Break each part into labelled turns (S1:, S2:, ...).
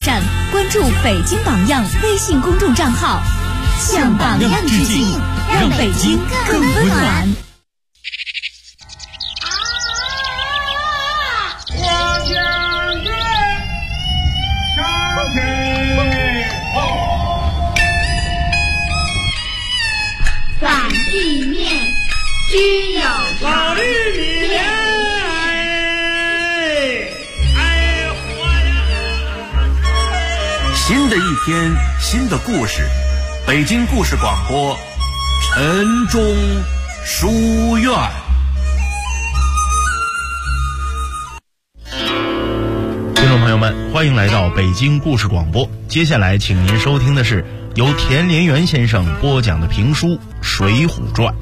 S1: 站，关注北京榜样微信公众账号，向榜样致敬，让北京更温暖。
S2: 反地面只有
S3: 老绿米莲，
S4: 新的一天，新的故事，北京故事广播，晨钟书院。听众朋友们，欢迎来到北京故事广播。接下来，请您收听的是由田连元先生播讲的评书《水浒传》。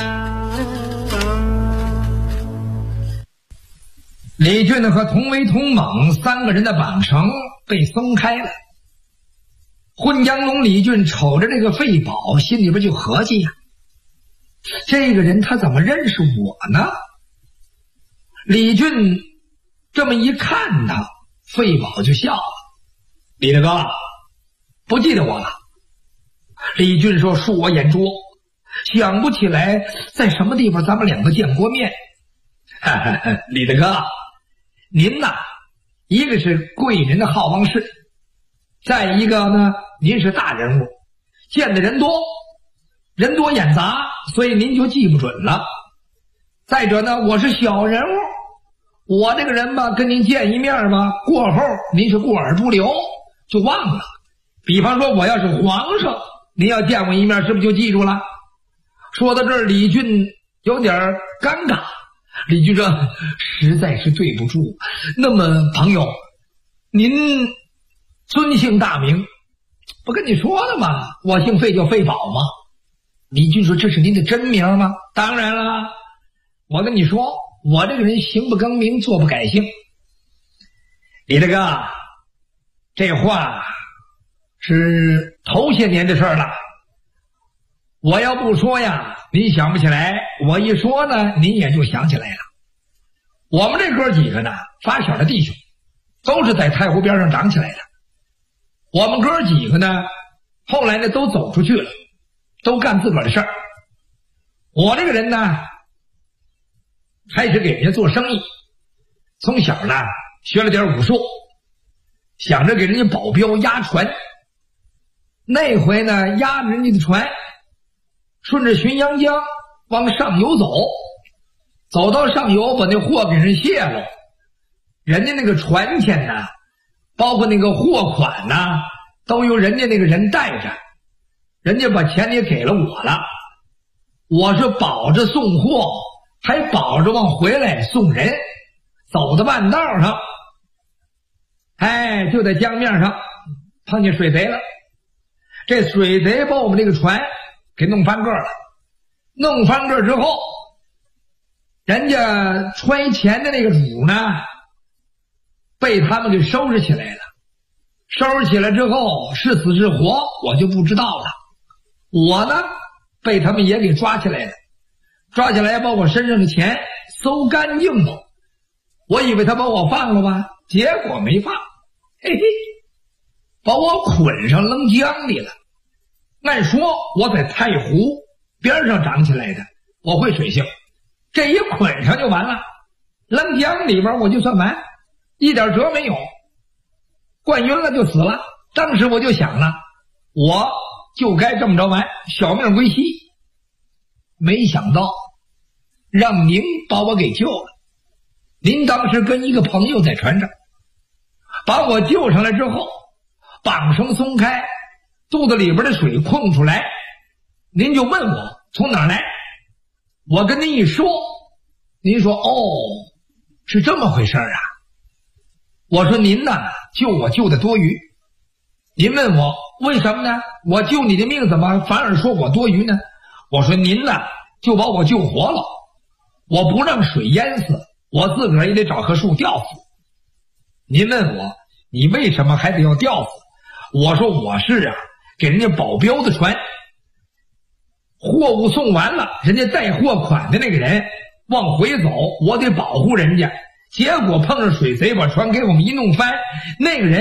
S5: 李俊和同为同猛三个人的绑绳被松开了。混江龙李俊瞅着这个费宝，心里边就合计呀，这个人他怎么认识我呢？李俊这么一看他，费宝就笑了。李大哥，不记得我了？李俊说，恕我眼拙，想不起来在什么地方咱们两个见过面。李大哥，您呐，一个是贵人的好帮事，再一个呢，您是大人物，见的人多眼杂，所以您就记不准了。再者呢，我是小人物，我这个人吧，跟您见一面吧，过后您是过耳不留，就忘了。比方说我要是皇上，您要见我一面，是不是就记住了？说到这儿，李俊有点尴尬。李俊说，实在是对不住。那么朋友，您尊姓大名？不跟你说了吗？我姓费，叫费宝吗？李俊说，这是您的真名吗？当然了，我跟你说，我这个人行不更名，坐不改姓。李大哥，这话是头些年的事了，我要不说呀，您想不起来；我一说呢，您也就想起来了。我们这哥几个呢，发小的弟兄，都是在太湖边上长起来的。我们哥几个呢，后来呢都走出去了，都干自个儿的事儿。我这个人呢，开始给人家做生意，从小呢学了点武术，想着给人家保镖押船。那回呢，押着人家的船，顺着浔阳江往上游走，走到上游把那货给人卸了，人家那个船钱呢，包括那个货款呢，都由人家那个人带着，人家把钱也给了我了，我是保着送货，还保着往回来送人。走到半道上，就在江面上碰见水贼了。这水贼把我们这个船给弄翻个了，弄翻个之后，人家揣钱的那个主呢，被他们给收拾起来了。收拾起来之后是死是活我就不知道了。我呢被他们也给抓起来了，抓起来把我身上的钱搜干净了。我以为他把我放了吧，结果没放，嘿嘿，把我捆上扔江里了。按说我在太湖边上长起来的，我会水性，这一捆上就完了，扔江里边我就算完，一点辙没有，灌晕了就死了。当时我就想了，我就该这么着完，小命归西。没想到让您把我给救了。您当时跟一个朋友在船上，把我救上来之后，绑绳松开，肚子里边的水空出来，您就问我从哪儿来。我跟您一说，您说哦，是这么回事啊。我说您呐，救我救的多余。您问我为什么呢？我救你的命怎么反而说我多余呢？我说您呐，就把我救活了，我不让水淹死，我自个儿也得找棵树吊死。您问我你为什么还得要吊死？我说我是给人家保镖的船，货物送完了，人家带货款的那个人往回走，我得保护人家，结果碰上水贼把船给我们一弄翻，那个人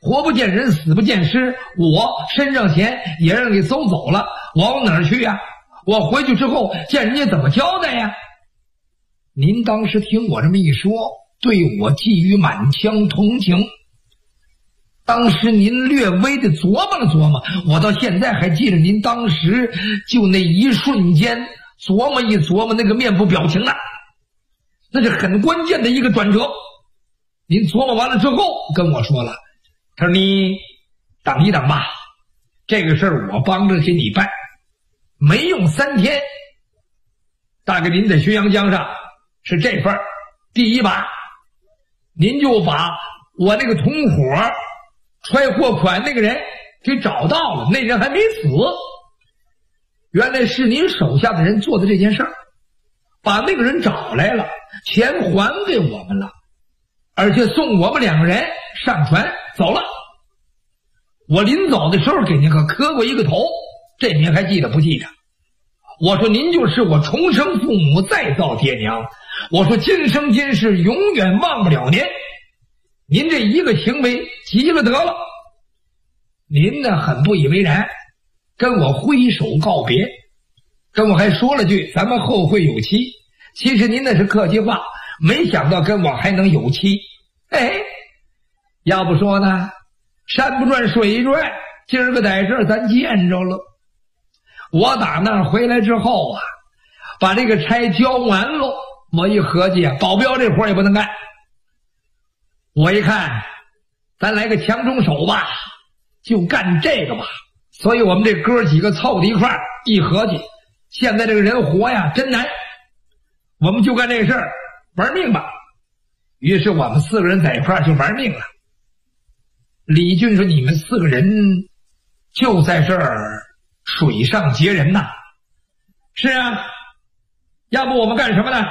S5: 活不见人，死不见尸，我身上钱也让给搜走了，我往哪儿去呀？我回去之后见人家怎么交代呀？您当时听我这么一说，对我寄予满腔同情。当时您略微的琢磨了琢磨，我到现在还记得您当时就那一瞬间琢磨一琢磨那个面部表情呢，那是很关键的一个转折。您琢磨完了之后跟我说了，他说你等一等吧，这个事儿我帮着给你办。没用3天，大概您在浔阳江上是这份儿第一把，您就把我那个同伙揣货款那个人给找到了，那人还没死，原来是您手下的人做的这件事儿，把那个人找来了，钱还给我们了，而且送我们2个人上船走了。我临走的时候给您可磕过一个头，这您还记得不记得？我说您就是我重生父母再造爹娘，我说今生今世永远忘不了您，您这一个行为急了得了。您呢很不以为然，跟我挥手告别，跟我还说了句咱们后会有期。其实您那是客气话，没想到跟我还能有期。要不说呢，山不转水转，今儿个在这儿咱见着了。我打那儿回来之后啊，把这个差交完了，我一合计啊，保镖这活也不能干。我一看，咱来个强中手吧，就干这个吧。所以我们这哥几个凑在一块儿，一合计，现在这个人活呀真难，我们就干这事儿，玩命吧。于是我们4个人在一块儿就玩命了。李俊说：“你们4个人就在这儿水上劫人呐？”是啊，要不我们干什么呢？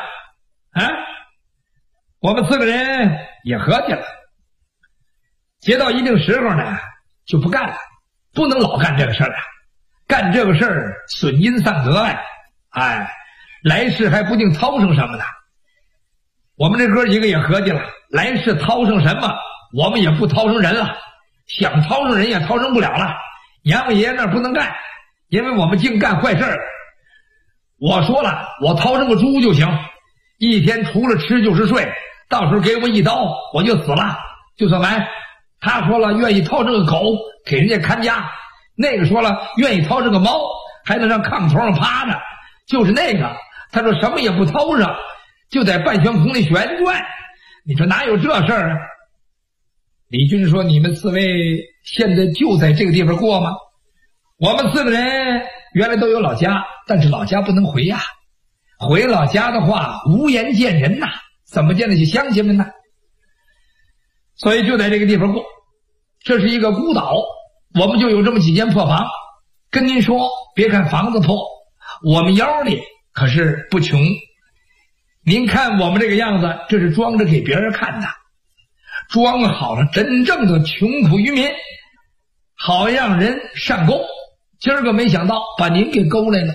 S5: 我们4个人也合计了，劫到一定时候呢就不干了，不能老干这个事儿啊，干这个事儿损阴丧德呀，来世还不定掏上什么呢。我们这哥几个也合计了，来世掏上什么我们也不掏上人了，想掏上人也掏上不了了，阎王爷爷那儿不能干，因为我们净干坏事儿。我说了，我掏上个猪就行，一天除了吃就是睡，到时候给我一刀我就死了，就算完。他说了愿意掏上个狗给人家看家，那个说了愿意掏上个猫还能让炕头上趴着，就是那个他说什么也不掏上，就在半悬空里旋转。你说哪有这事儿啊？李军说：“你们4位现在就在这个地方过吗？”我们4个人原来都有老家，但是老家不能回呀，回老家的话无颜见人呐，怎么见那些乡亲们呢？所以就在这个地方过。这是一个孤岛，我们就有这么几间破房。跟您说，别看房子破，我们腰里可是不穷。您看我们这个样子，这是装着给别人看的，装好了真正的穷苦渔民，好让人上钩。今儿个没想到把您给勾来了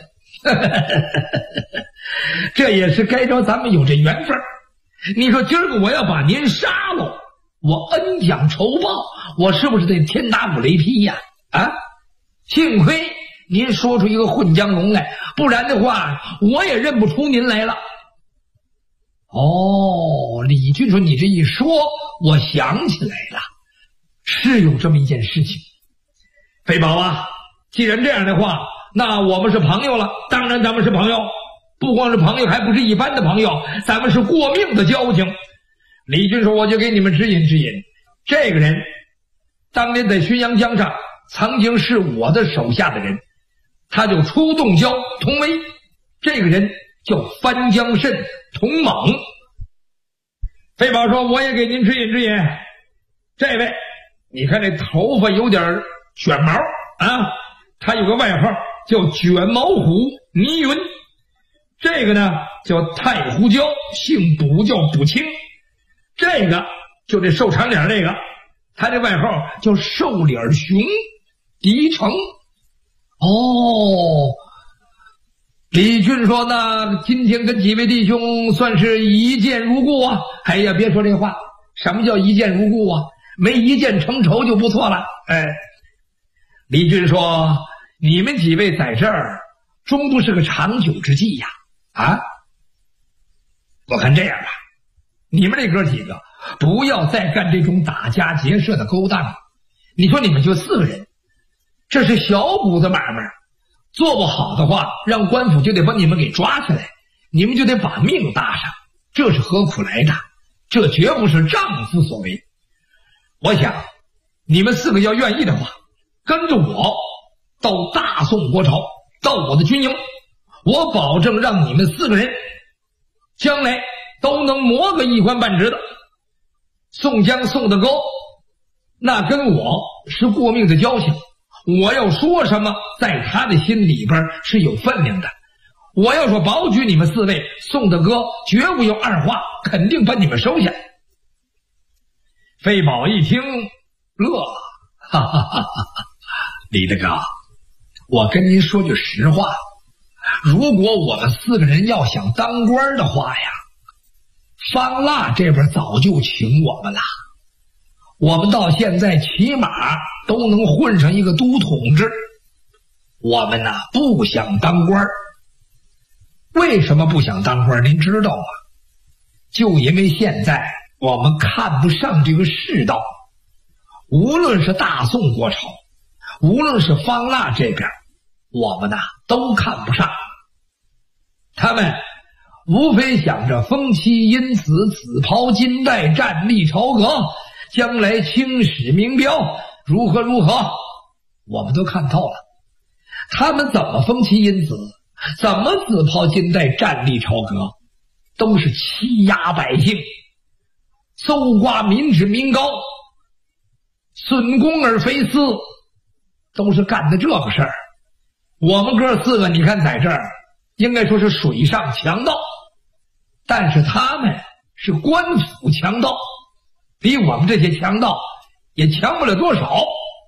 S5: 这也是该着咱们有这缘分。你说今儿个我要把您杀了，我恩将仇报，我是不是得天打五雷劈呀？幸亏您说出一个混江龙来，不然的话我也认不出您来了。李俊说：“你这一说我想起来了，是有这么一件事情。飞宝啊，既然这样的话，那我们是朋友了。当然咱们是朋友，不光是朋友，还不是一般的朋友，咱们是过命的交情。”李俊说：“我就给你们指引指引，这个人当年在浔阳江上曾经是我的手下的人，他就出洞蛟童威，这个人叫翻江蜃童猛。”飞宝说：“我也给您指引指引，这位你看这头发有点卷毛他有个外号叫卷毛虎倪云，这个呢叫太湖蛟，姓卜叫卜清，这个就这瘦长脸这个，他这外号叫瘦脸熊狄成。”李俊说：“那今天跟几位弟兄算是一见如故啊。”哎呀，别说这话，什么叫一见如故啊？ 没一箭成仇就不错了。李俊说，你们几位在这儿终不是个长久之计呀。我看这样吧，你们这哥几个不要再干这种打家劫舍的勾当了。你说你们就4个人，这是小股子买卖，做不好的话，让官府就得把你们给抓起来，你们就得把命搭上，这是何苦来的？这绝不是丈夫所为。我想你们4个要愿意的话，跟着我到大宋国朝，到我的军营，我保证让你们4个人将来都能磨个一官半职的。宋江宋大哥那跟我是过命的交情，我要说什么在他的心里边是有分量的。我要说保举你们4位，宋大哥绝无有二话，肯定把你们收下。费宝一听乐了，哈哈哈哈！李大哥，我跟您说句实话，如果我们4个人要想当官的话呀，方腊这边早就请我们了，我们到现在起码都能混上一个都统制。我们呢不想当官。为什么不想当官您知道吗？就因为现在我们看不上这个世道，无论是大宋国朝，无论是方腊这边，我们都看不上。他们无非想着封妻荫子，紫袍金带，站立朝阁，将来青史名标如何如何，我们都看透了。他们怎么封妻荫子，怎么紫袍金带，站立朝阁，都是欺压百姓，搜刮民脂民膏，损公而非私，都是干的这个事儿。我们哥4个你看在这儿应该说是水上强盗，但是他们是官府强盗，比我们这些强盗也强不了多少。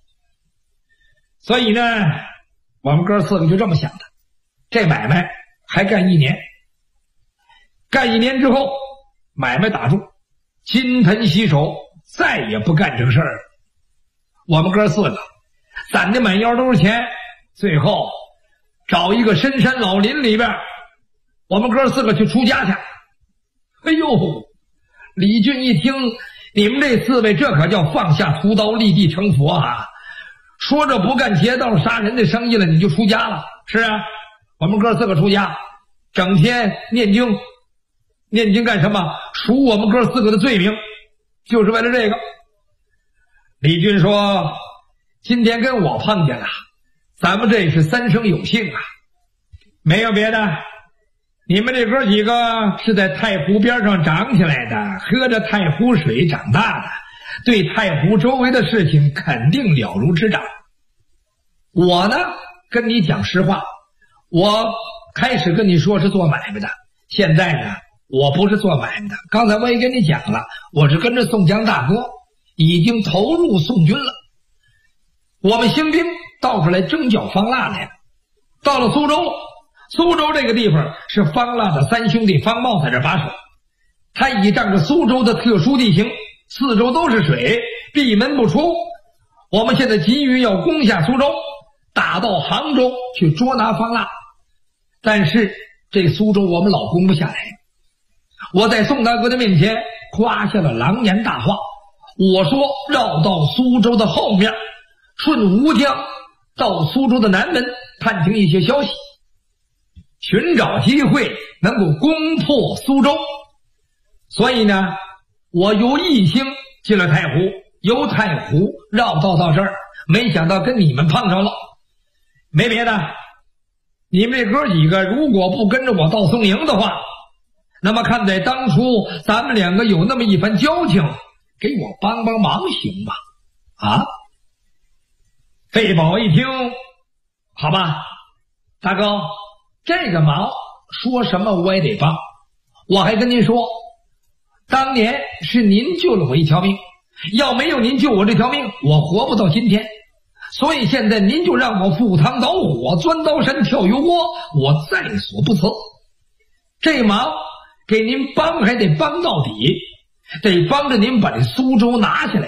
S5: 所以呢，我们哥4个就这么想的，这买卖还干1年，干1年之后买卖打住，金盆洗手，再也不干这个事儿了。我们哥4个攒的满腰都是钱，最后找一个深山老林里边，我们哥4个去出家去。哎呦，李俊一听，你们这4位这可叫放下屠刀，立地成佛啊！说着不干劫道杀人的生意了，你就出家了？是啊，我们哥4个出家，整天念经，念经干什么？赎我们哥4个的罪名，就是为了这个。李俊说，今天跟我碰见了，咱们这是3生有幸啊，没有别的，你们这哥几个是在太湖边上长起来的，喝着太湖水长大的，对太湖周围的事情肯定了如指掌。我呢跟你讲实话，我开始跟你说是做买卖的，现在呢我不是做买卖的，刚才我也跟你讲了，我是跟着宋江大哥已经投入宋军了。我们兴兵到这来征剿方腊来了，到了苏州了。苏州这个地方是方腊的3兄弟方茂在这把守，他倚仗着苏州的特殊地形，四周都是水，闭门不出。我们现在急于要攻下苏州，打到杭州去捉拿方腊，但是这苏州我们老攻不下来。我在宋大哥的面前夸下了狼言大话，我说绕到苏州的后面，顺吴江到苏州的南门探听一些消息，寻找机会能够攻破苏州。所以呢，我由义兴进了太湖，由太湖绕道到这儿，没想到跟你们碰上了。没别的，你们这哥几个如果不跟着我到宋营的话，那么看在当初咱们2个有那么一番交情，给我帮帮忙行吗？啊？费宝一听，好吧，大哥，这个忙说什么我也得帮。我还跟您说，当年是您救了我一条命，要没有您救我这条命，我活不到今天。所以现在您就让我赴汤蹈火，钻刀山跳油锅，我在所不辞。这忙给您帮还得帮到底，得帮着您把这苏州拿下来，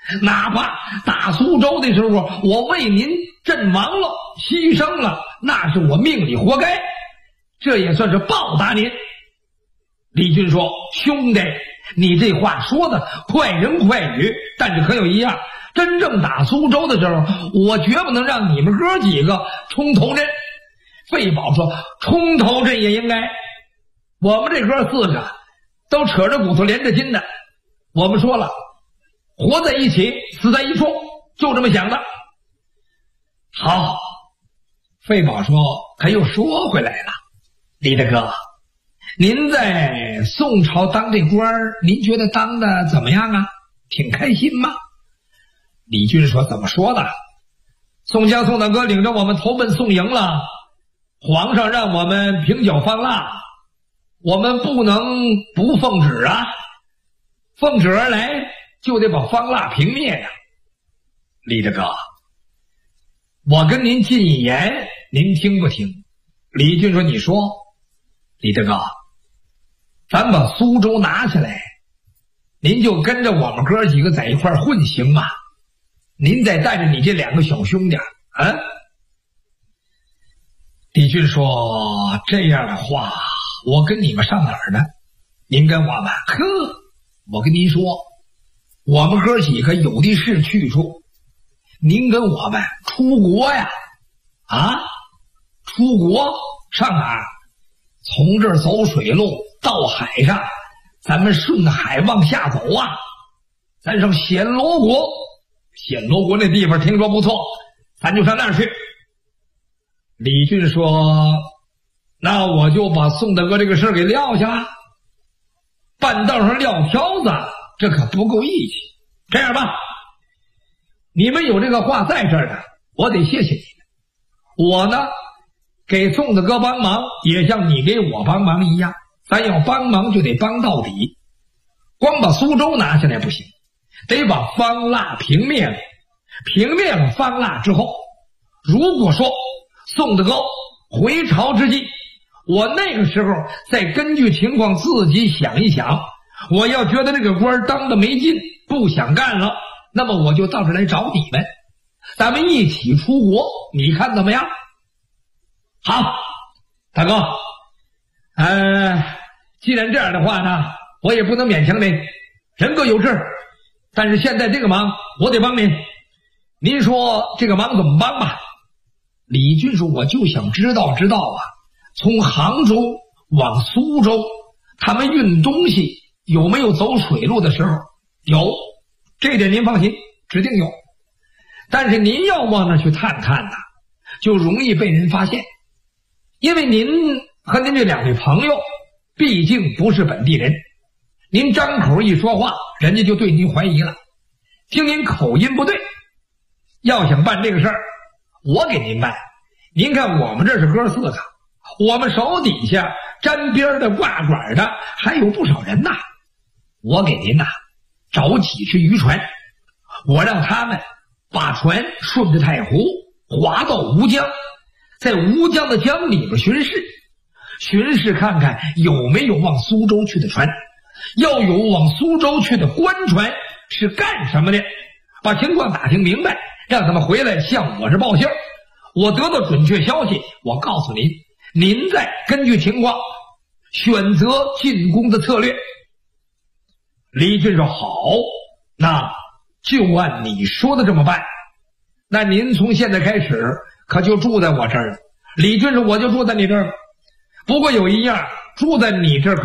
S5: 哪怕打苏州的时候我为您阵亡了，牺牲了，那是我命里活该，这也算是报答您。李俊说，兄弟，你这话说的快人快语，但是可有一样，真正打苏州的时候，我绝不能让你们哥几个冲头阵。费宝说，冲头阵也应该，我们这哥四个都扯着骨头连着筋的，我们说了，活在一起死在一处，就这么想的。好，费宝说，可又说回来了，李大哥，您在宋朝当这官您觉得当的怎么样啊？挺开心吗？李俊说，怎么说呢，宋江宋大哥领着我们投奔宋营了，皇上让我们平剿方腊，我们不能不奉旨啊，奉旨而来就得把方腊平灭呀。李大哥，我跟您进言，您听不听？李俊说，你说。李大哥，咱把苏州拿下来，您就跟着我们哥几个在一块混行吗？您再带着你这两个小兄弟啊。李俊说，这样的话我跟你们上哪儿呢？您跟我们，我跟您说，我们哥几个有的是去处，您跟我们出国呀。出国上哪儿？从这儿走水路到海上，咱们顺海往下走啊，咱上暹罗国。暹罗国那地方听说不错，咱就上那儿去。李俊说，那我就把宋大哥这个事给撂下了，半道上撂挑子，这可不够义气。这样吧，你们有这个话在这儿的，我得谢谢你们。我呢给宋大哥帮忙，也像你给我帮忙一样，咱要帮忙就得帮到底，光把苏州拿下来不行，得把方腊平灭了。平灭了方腊之后，如果说宋大哥回朝之际，我那个时候再根据情况自己想一想，我要觉得这个官当的没劲，不想干了，那么我就到这来找你们，咱们一起出国，你看怎么样？好，大哥，既然这样的话呢，我也不能勉强您，人各有志，但是现在这个忙我得帮您，您说这个忙怎么帮吧？李俊说，我就想知道啊，从杭州往苏州，他们运东西有没有走水路的时候？有，这点您放心，指定有。但是您要往那去探看呢，就容易被人发现，因为您和您这两位朋友毕竟不是本地人，您张口一说话，人家就对您怀疑了，听您口音不对。要想办这个事儿，我给您办。您看我们这是哥四个，我们手底下沾边的挂管的还有不少人呐。我给您找几只渔船，我让他们把船顺着太湖划到吴江，在吴江的江里边巡视看看有没有往苏州去的船，要有往苏州去的官船是干什么的，把情况打听明白，让他们回来向我这报信。我得到准确消息，我告诉您，您再根据情况选择进攻的策略。李俊说，好，那就按你说的这么办。那您从现在开始可就住在我这儿了。李俊说，我就住在你这儿了，不过有一样，住在你这儿